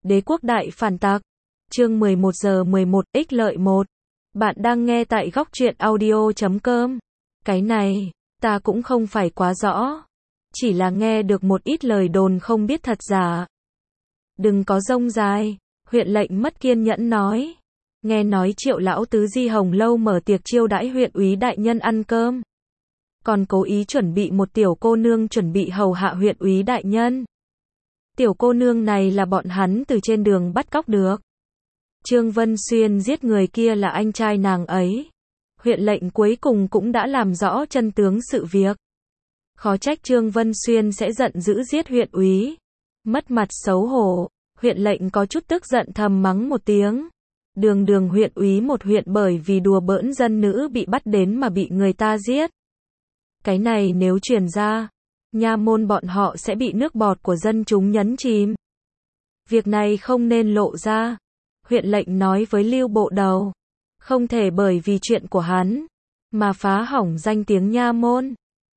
Đế quốc đại phản tặc. Chương 11 giờ 11 ích lợi 1. Bạn đang nghe tại góc truyện audio.com. Cái này, ta cũng không phải quá rõ. Chỉ là nghe được một ít lời đồn không biết thật giả. Đừng có rông dài, huyện lệnh mất kiên nhẫn nói. Nghe nói Triệu lão tứ Di Hồng lâu mở tiệc chiêu đãi huyện úy đại nhân ăn cơm. Còn cố ý chuẩn bị một tiểu cô nương chuẩn bị hầu hạ huyện úy đại nhân. Tiểu cô nương này là bọn hắn từ trên đường bắt cóc được. Trương Vân Xuyên giết người kia là anh trai nàng ấy. Huyện lệnh cuối cùng cũng đã làm rõ chân tướng sự việc. Khó trách Trương Vân Xuyên sẽ giận dữ giết huyện úy. Mất mặt xấu hổ, huyện lệnh có chút tức giận thầm mắng một tiếng. Đường huyện úy một huyện bởi vì đùa bỡn dân nữ bị bắt đến mà bị người ta giết. Cái này nếu truyền ra, nha môn bọn họ sẽ bị nước bọt của dân chúng nhấn chìm. Việc này không nên lộ ra. Huyện lệnh nói với Lưu Bộ Đầu. Không thể bởi vì chuyện của hắn mà phá hỏng danh tiếng nha môn.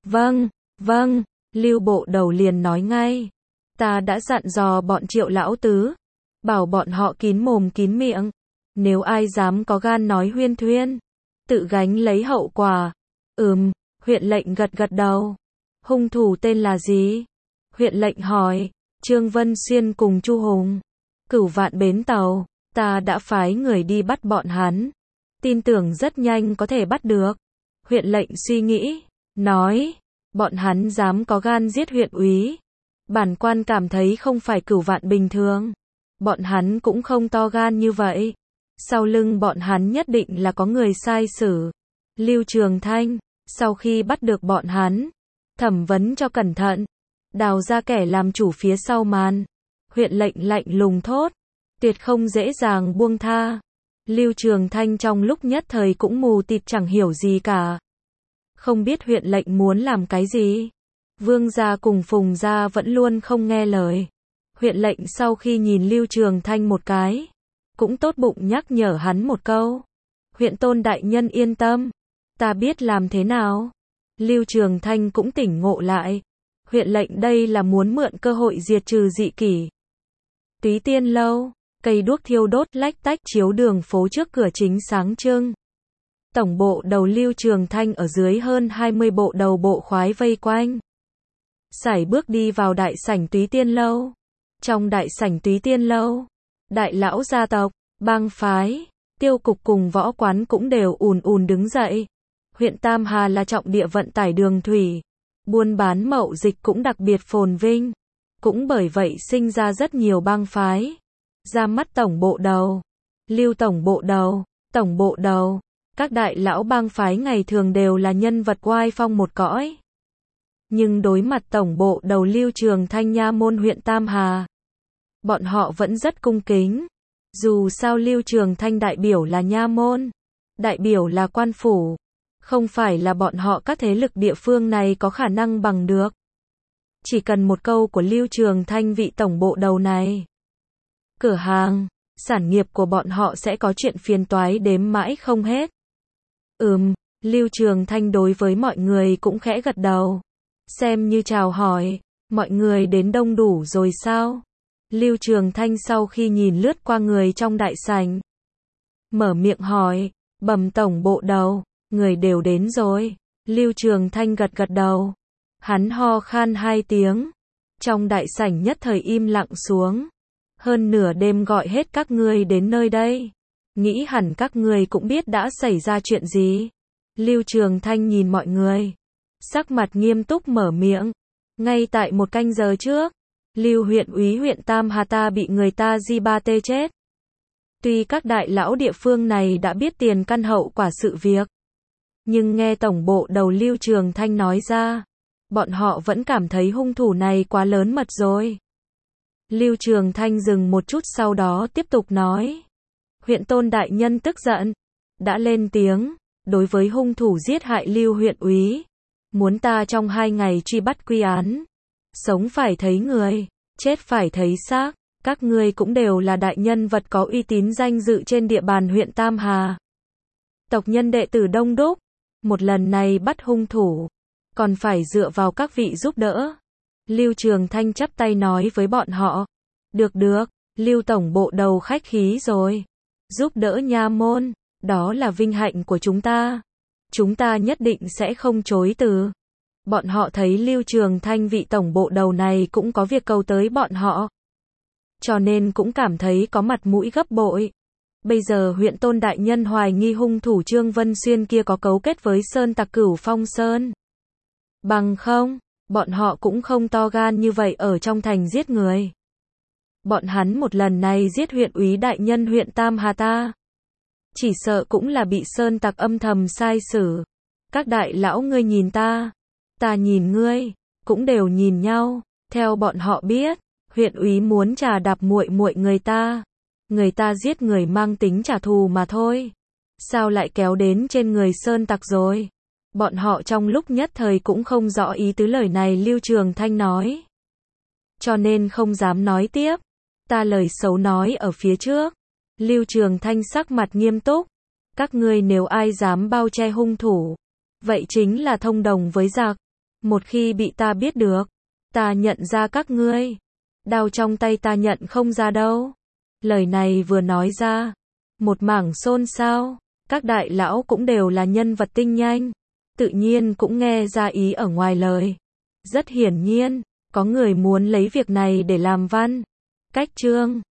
Vâng, Lưu Bộ Đầu liền nói ngay. Ta đã dặn dò bọn Triệu lão tứ, bảo bọn họ kín mồm kín miệng. Nếu ai dám có gan nói huyên thuyên, tự gánh lấy hậu quả. Huyện lệnh gật đầu. Hung thủ tên là gì? Huyện lệnh hỏi. Trương Vân Xuyên cùng Chu Hùng. Cửu Vạn bến tàu, ta đã phái người đi bắt bọn hắn. Tin tưởng rất nhanh có thể bắt được. Huyện lệnh suy nghĩ, nói, bọn hắn dám có gan giết huyện úy. Bản quan cảm thấy không phải Cửu Vạn bình thường. Bọn hắn cũng không to gan như vậy. Sau lưng bọn hắn nhất định là có người sai sử. Lưu Trường Thanh, sau khi bắt được bọn hắn, thẩm vấn cho cẩn thận, đào ra kẻ làm chủ phía sau màn. Huyện lệnh lạnh lùng thốt, tuyệt không dễ dàng buông tha. Lưu Trường Thanh trong lúc nhất thời cũng mù tịt chẳng hiểu gì cả. Không biết huyện lệnh muốn làm cái gì. Vương gia cùng Phùng gia vẫn luôn không nghe lời. Huyện lệnh sau khi nhìn Lưu Trường Thanh một cái, cũng tốt bụng nhắc nhở hắn một câu. Huyện tôn đại nhân yên tâm, ta biết làm thế nào. Lưu Trường Thanh cũng tỉnh ngộ lại. Huyện lệnh đây là muốn mượn cơ hội diệt trừ dị kỷ. Túy Tiên lâu, cây đuốc thiêu đốt lách tách chiếu đường phố trước cửa chính sáng trưng. Tổng bộ đầu Lưu Trường Thanh ở dưới hơn 20 bộ đầu bộ khoái vây quanh. Sải bước đi vào đại sảnh Túy Tiên lâu. Trong đại sảnh Túy Tiên lâu, đại lão gia tộc, bang phái, tiêu cục cùng võ quán cũng đều ùn đứng dậy. Huyện Tam Hà là trọng địa vận tải đường thủy, buôn bán mậu dịch cũng đặc biệt phồn vinh, cũng bởi vậy sinh ra rất nhiều bang phái. Ra mắt tổng bộ đầu, Lưu tổng bộ đầu, các đại lão bang phái ngày thường đều là nhân vật oai phong một cõi. Nhưng đối mặt tổng bộ đầu Lưu Trường Thanh nha môn huyện Tam Hà, bọn họ vẫn rất cung kính. Dù sao Lưu Trường Thanh đại biểu là nha môn, đại biểu là quan phủ, không phải là bọn họ các thế lực địa phương này có khả năng bằng được. Chỉ cần một câu của Lưu Trường Thanh vị tổng bộ đầu này, cửa hàng, sản nghiệp của bọn họ sẽ có chuyện phiền toái đếm mãi không hết. Lưu Trường Thanh đối với mọi người cũng khẽ gật đầu, xem như chào hỏi. Mọi người đến đông đủ rồi sao? Lưu Trường Thanh sau khi nhìn lướt qua người trong đại sảnh, mở miệng hỏi, bẩm tổng bộ đầu, người đều đến rồi. Lưu Trường Thanh gật đầu. Hắn ho khan 2 tiếng. Trong đại sảnh nhất thời im lặng xuống. Hơn nửa đêm gọi hết các ngươi đến nơi đây. Nghĩ hẳn các ngươi cũng biết đã xảy ra chuyện gì. Lưu Trường Thanh nhìn mọi người, sắc mặt nghiêm túc mở miệng. Ngay tại 1 canh giờ trước, Lưu huyện úy huyện Tam Hà ta bị người ta di ba tê chết. Tuy các đại lão địa phương này đã biết tiền căn hậu quả sự việc, nhưng nghe tổng bộ đầu Lưu Trường Thanh nói ra, bọn họ vẫn cảm thấy hung thủ này quá lớn mật rồi. Lưu Trường Thanh dừng một chút sau đó tiếp tục nói. Huyện tôn đại nhân tức giận, đã lên tiếng, đối với hung thủ giết hại Lưu huyện úy, muốn ta trong 2 ngày truy bắt quy án. Sống phải thấy người, chết phải thấy xác. Các ngươi cũng đều là đại nhân vật có uy tín danh dự trên địa bàn huyện Tam Hà. Tộc nhân đệ tử đông đúc, một lần này bắt hung thủ, còn phải dựa vào các vị giúp đỡ. Lưu Trường Thanh chắp tay nói với bọn họ. Được, Lưu tổng bộ đầu khách khí rồi. Giúp đỡ nha môn, đó là vinh hạnh của chúng ta. Chúng ta nhất định sẽ không chối từ. Bọn họ thấy Lưu Trường Thanh vị tổng bộ đầu này cũng có việc cầu tới bọn họ. Cho nên cũng cảm thấy có mặt mũi gấp bội. Bây giờ huyện Tôn đại nhân hoài nghi hung thủ Trương Vân Xuyên kia có cấu kết với sơn tặc Cửu Phong Sơn. Bằng không, bọn họ cũng không to gan như vậy ở trong thành giết người. Bọn hắn một lần này giết huyện úy đại nhân huyện Tam Hà ta. Chỉ sợ cũng là bị sơn tặc âm thầm sai xử. Các đại lão ngươi nhìn ta nhìn ngươi, cũng đều nhìn nhau. Theo bọn họ biết, huyện úy muốn trà đạp muội muội người ta. Người ta giết người mang tính trả thù mà thôi. Sao lại kéo đến trên người sơn tặc rồi? Bọn họ trong lúc nhất thời cũng không rõ ý tứ lời này Lưu Trường Thanh nói. Cho nên không dám nói tiếp. Ta lời xấu nói ở phía trước. Lưu Trường Thanh sắc mặt nghiêm túc. Các ngươi nếu ai dám bao che hung thủ, vậy chính là thông đồng với giặc. Một khi bị ta biết được, ta nhận ra các ngươi. Đao trong tay ta nhận không ra đâu. Lời này vừa nói ra, một mảng xôn xao. Các đại lão cũng đều là nhân vật tinh nhanh, tự nhiên cũng nghe ra ý ở ngoài lời. Rất hiển nhiên, có người muốn lấy việc này để làm văn. Cách chương